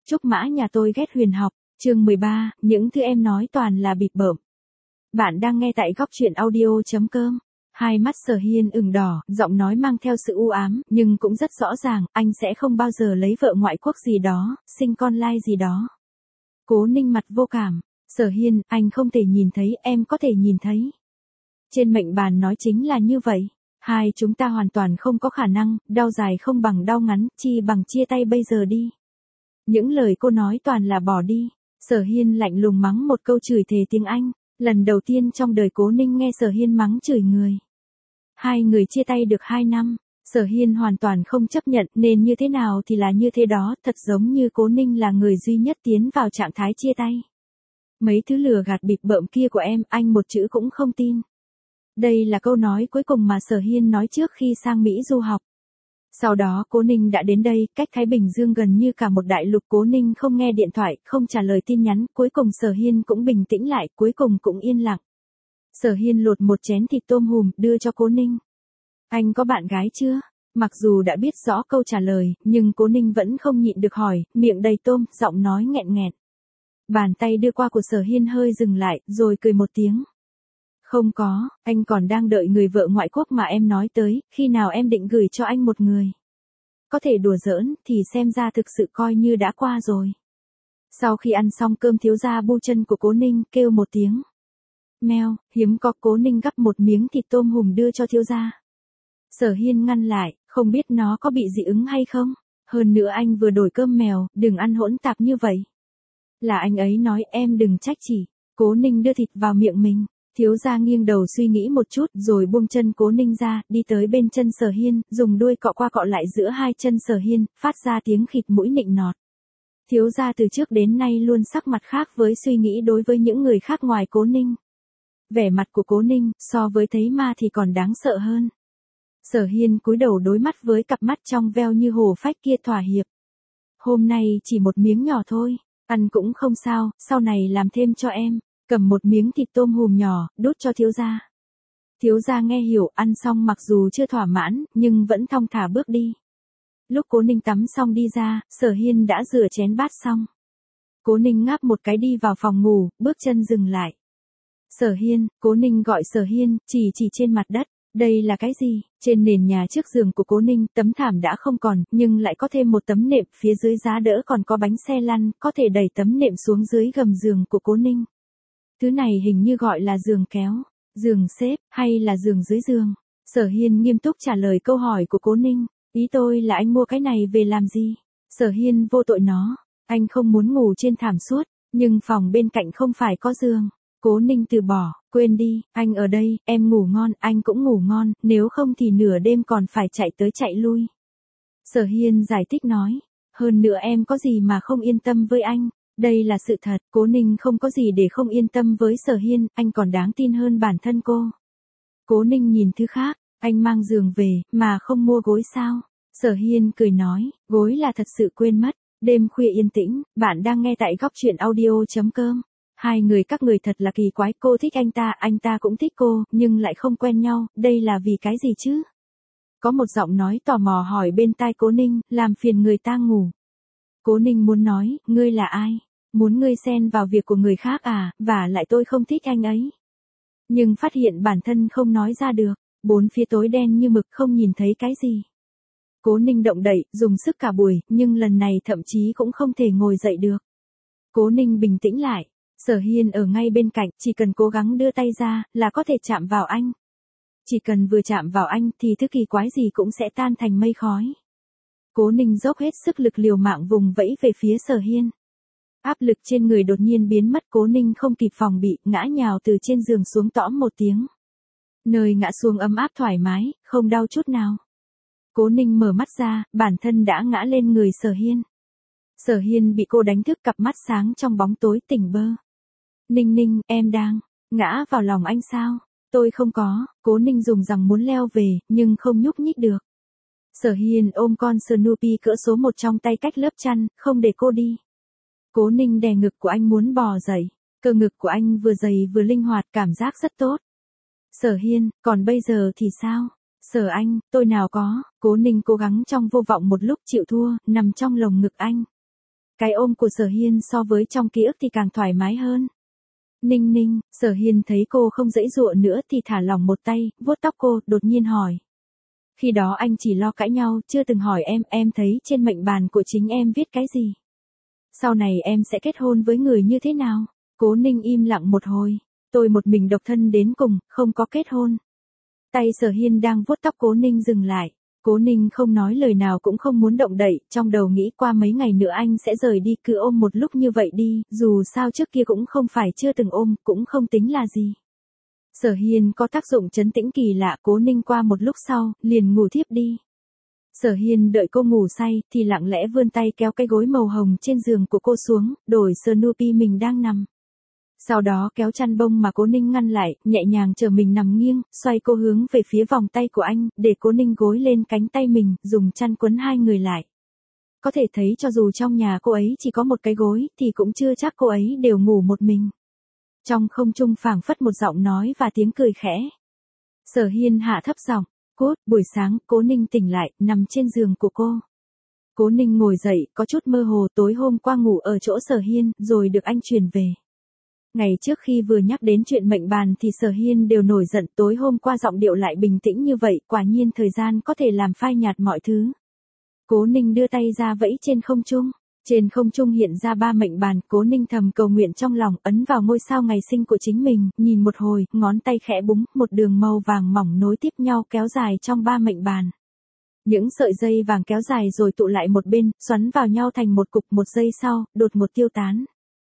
Trúc Mã nhà tôi ghét huyền học, chương 13, những thứ em nói toàn là bịp bợm. Bạn đang nghe tại góc truyện audio.com. Hai mắt Sở Hiên ửng đỏ, giọng nói mang theo sự u ám, nhưng cũng rất rõ ràng, anh sẽ không bao giờ lấy vợ ngoại quốc gì đó, sinh con lai gì đó. Cố Ninh mặt vô cảm, Sở Hiên, anh không thể nhìn thấy, em có thể nhìn thấy. Trên mệnh bàn nói chính là như vậy. Hai chúng ta hoàn toàn không có khả năng, đau dài không bằng đau ngắn, chi bằng chia tay bây giờ đi. Những lời cô nói toàn là bỏ đi. Sở Hiên lạnh lùng mắng một câu chửi thề tiếng Anh. Lần đầu tiên trong đời Cố Ninh nghe Sở Hiên mắng chửi người. Hai người chia tay được 2 năm. Sở Hiên hoàn toàn không chấp nhận, nên như thế nào thì là như thế đó, thật giống như Cố Ninh là người duy nhất tiến vào trạng thái chia tay. Mấy thứ lừa gạt bịp bợm kia của em, anh một chữ cũng không tin. Đây là câu nói cuối cùng mà Sở Hiên nói trước khi sang Mỹ du học. Sau đó Cố Ninh đã đến đây, cách Thái Bình Dương gần như cả một đại lục. Cố Ninh không nghe điện thoại, không trả lời tin nhắn, cuối cùng Sở Hiên cũng bình tĩnh lại, cuối cùng cũng yên lặng. Sở Hiên lột một chén thịt tôm hùm, đưa cho Cố Ninh. Anh có bạn gái chưa? Mặc dù đã biết rõ câu trả lời, nhưng Cố Ninh vẫn không nhịn được hỏi, miệng đầy tôm, giọng nói nghẹn nghẹn. Bàn tay đưa qua của Sở Hiên hơi dừng lại, rồi cười một tiếng. Không có, anh còn đang đợi người vợ ngoại quốc mà em nói tới, khi nào em định gửi cho anh một người. Có thể đùa giỡn, thì xem ra thực sự coi như đã qua rồi. Sau khi ăn xong cơm, thiếu gia bu chân của Cố Ninh, kêu một tiếng. Meo, hiếm có. Cố Ninh gắp một miếng thịt tôm hùm đưa cho thiếu gia. Sở Hiên ngăn lại, không biết nó có bị dị ứng hay không. Hơn nữa anh vừa đổi cơm mèo, đừng ăn hỗn tạp như vậy. Là anh ấy nói, em đừng trách chỉ. Cố Ninh đưa thịt vào miệng mình. Thiếu gia nghiêng đầu suy nghĩ một chút, rồi buông chân Cố Ninh ra, đi tới bên chân Sở Hiên, dùng đuôi cọ qua cọ lại giữa hai chân Sở Hiên, phát ra tiếng khịt mũi nịnh nọt. Thiếu gia từ trước đến nay luôn sắc mặt khác với suy nghĩ đối với những người khác ngoài Cố Ninh. Vẻ mặt của Cố Ninh, so với thấy ma thì còn đáng sợ hơn. Sở Hiên cúi đầu đối mắt với cặp mắt trong veo như hồ phách kia, thỏa hiệp. Hôm nay chỉ một miếng nhỏ thôi, ăn cũng không sao, sau này làm thêm cho em. Cầm một miếng thịt tôm hùm nhỏ, đút cho thiếu gia. Thiếu gia nghe hiểu, ăn xong mặc dù chưa thỏa mãn, nhưng vẫn thong thả bước đi. Lúc Cố Ninh tắm xong đi ra, Sở Hiên đã rửa chén bát xong. Cố Ninh ngáp một cái đi vào phòng ngủ, bước chân dừng lại. Sở Hiên, Cố Ninh gọi Sở Hiên, chỉ trên mặt đất. Đây là cái gì? Trên nền nhà trước giường của Cố Ninh, tấm thảm đã không còn, nhưng lại có thêm một tấm nệm, phía dưới giá đỡ còn có bánh xe lăn, có thể đẩy tấm nệm xuống dưới gầm giường của Cố Ninh. Thứ này hình như gọi là giường kéo, giường xếp, hay là giường dưới giường. Sở Hiên nghiêm túc trả lời câu hỏi của Cố Ninh. Ý tôi là anh mua cái này về làm gì? Sở Hiên vô tội nó. Anh không muốn ngủ trên thảm suốt, nhưng phòng bên cạnh không phải có giường. Cố Ninh từ bỏ, quên đi, anh ở đây, em ngủ ngon, anh cũng ngủ ngon, nếu không thì nửa đêm còn phải chạy tới chạy lui. Sở Hiên giải thích nói, hơn nữa em có gì mà không yên tâm với anh. Đây là sự thật, Cố Ninh không có gì để không yên tâm với Sở Hiên, anh còn đáng tin hơn bản thân cô. Cố Ninh nhìn thứ khác, anh mang giường về, mà không mua gối sao? Sở Hiên cười nói, gối là thật sự quên mất. Đêm khuya yên tĩnh, bạn đang nghe tại góc truyện audio.com. Hai người các người thật là kỳ quái, cô thích anh ta cũng thích cô, nhưng lại không quen nhau, đây là vì cái gì chứ? Có một giọng nói tò mò hỏi bên tai Cố Ninh, làm phiền người ta ngủ. Cố Ninh muốn nói, ngươi là ai? Muốn ngươi xen vào việc của người khác à, và lại tôi không thích anh ấy. Nhưng phát hiện bản thân không nói ra được, bốn phía tối đen như mực, không nhìn thấy cái gì. Cố Ninh động đậy, dùng sức cả buổi, nhưng lần này thậm chí cũng không thể ngồi dậy được. Cố Ninh bình tĩnh lại, Sở Hiên ở ngay bên cạnh, chỉ cần cố gắng đưa tay ra, là có thể chạm vào anh. Chỉ cần vừa chạm vào anh, thì thứ kỳ quái gì cũng sẽ tan thành mây khói. Cố Ninh dốc hết sức lực liều mạng vùng vẫy về phía Sở Hiên. Áp lực trên người đột nhiên biến mất, Cố Ninh không kịp phòng bị, ngã nhào từ trên giường xuống tõm một tiếng. Nơi ngã xuống ấm áp thoải mái, không đau chút nào. Cố Ninh mở mắt ra, bản thân đã ngã lên người Sở Hiên. Sở Hiên bị cô đánh thức, cặp mắt sáng trong bóng tối, tỉnh bơ. Ninh Ninh, em đang ngã vào lòng anh sao? Tôi không có. Cố Ninh dùng rằng muốn leo về, nhưng không nhúc nhích được. Sở Hiên ôm con Snoopy cỡ số 1 trong tay cách lớp chăn, không để cô đi. Cố Ninh đè ngực của anh muốn bò dậy. Cơ ngực của anh vừa dày vừa linh hoạt, cảm giác rất tốt. Sở Hiên, còn bây giờ thì sao? Sở anh, tôi nào có. Cố Ninh cố gắng trong vô vọng một lúc, chịu thua, nằm trong lồng ngực anh. Cái ôm của Sở Hiên so với trong ký ức thì càng thoải mái hơn. Ninh Ninh, Sở Hiên thấy cô không giãy giụa nữa thì thả lỏng một tay, vuốt tóc cô, đột nhiên hỏi. Khi đó anh chỉ lo cãi nhau, chưa từng hỏi em thấy trên mệnh bàn của chính em viết cái gì? Sau này em sẽ kết hôn với người như thế nào? Cố Ninh im lặng một hồi. Tôi một mình độc thân đến cùng, không có kết hôn. Tay Sở Hiên đang vuốt tóc Cố Ninh dừng lại. Cố Ninh không nói lời nào cũng không muốn động đậy, trong đầu nghĩ qua mấy ngày nữa anh sẽ rời đi, cứ ôm một lúc như vậy đi, dù sao trước kia cũng không phải chưa từng ôm, cũng không tính là gì. Sở Hiên có tác dụng trấn tĩnh kỳ lạ. Cố Ninh qua một lúc sau, liền ngủ thiếp đi. Sở Hiên đợi cô ngủ say, thì lặng lẽ vươn tay kéo cái gối màu hồng trên giường của cô xuống, đổi Snoopy mình đang nằm. Sau đó kéo chăn bông mà Cố Ninh ngăn lại, nhẹ nhàng chờ mình nằm nghiêng, xoay cô hướng về phía vòng tay của anh, để Cố Ninh gối lên cánh tay mình, dùng chăn quấn hai người lại. Có thể thấy cho dù trong nhà cô ấy chỉ có một cái gối, thì cũng chưa chắc cô ấy đều ngủ một mình. Trong không trung phảng phất một giọng nói và tiếng cười khẽ. Sở Hiên hạ thấp giọng, cút. Buổi sáng, Cố Ninh tỉnh lại, nằm trên giường của cô. Cố Ninh ngồi dậy, có chút mơ hồ, tối hôm qua ngủ ở chỗ Sở Hiên, rồi được anh truyền về. Ngày trước khi vừa nhắc đến chuyện mệnh bàn thì Sở Hiên đều nổi giận, tối hôm qua giọng điệu lại bình tĩnh như vậy, quả nhiên thời gian có thể làm phai nhạt mọi thứ. Cố Ninh đưa tay ra vẫy trên không trung. Trên không trung hiện ra 3 mệnh bàn, Cố Ninh thầm cầu nguyện trong lòng, ấn vào ngôi sao ngày sinh của chính mình, nhìn một hồi, ngón tay khẽ búng, một đường màu vàng mỏng nối tiếp nhau kéo dài trong 3 mệnh bàn. Những sợi dây vàng kéo dài rồi tụ lại một bên, xoắn vào nhau thành một cục, một giây sau, đột ngột tiêu tán.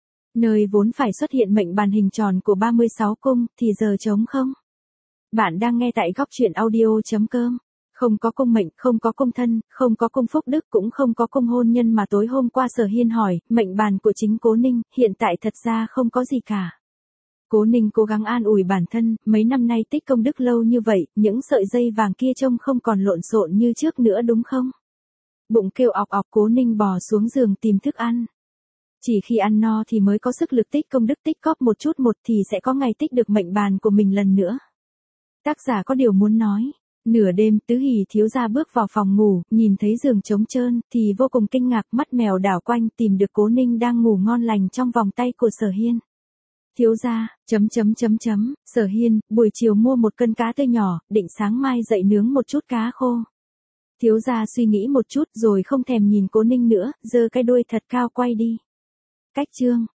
Nơi vốn phải xuất hiện mệnh bàn hình tròn của 36 cung, thì giờ trống không. Bạn đang nghe tại góc truyện audio.com. Không có cung mệnh, không có cung thân, không có cung phúc đức, cũng không có cung hôn nhân mà tối hôm qua Sở Hiên hỏi, mệnh bàn của chính Cố Ninh, hiện tại thật ra không có gì cả. Cố Ninh cố gắng an ủi bản thân, mấy năm nay tích công đức lâu như vậy, những sợi dây vàng kia trông không còn lộn xộn như trước nữa đúng không? Bụng kêu ọc ọc, Cố Ninh bò xuống giường tìm thức ăn. Chỉ khi ăn no thì mới có sức lực tích công đức, tích cóp một chút một thì sẽ có ngày tích được mệnh bàn của mình lần nữa. Tác giả có điều muốn nói. Nửa đêm, Tứ Hỷ thiếu gia bước vào phòng ngủ, nhìn thấy giường trống trơn, thì vô cùng kinh ngạc, mắt mèo đảo quanh tìm được Cố Ninh đang ngủ ngon lành trong vòng tay của Sở Hiên. Thiếu gia, Sở Hiên, buổi chiều mua một cân cá tươi nhỏ, định sáng mai dậy nướng một chút cá khô. Thiếu gia suy nghĩ một chút rồi không thèm nhìn Cố Ninh nữa, giơ cái đuôi thật cao quay đi. Cách chương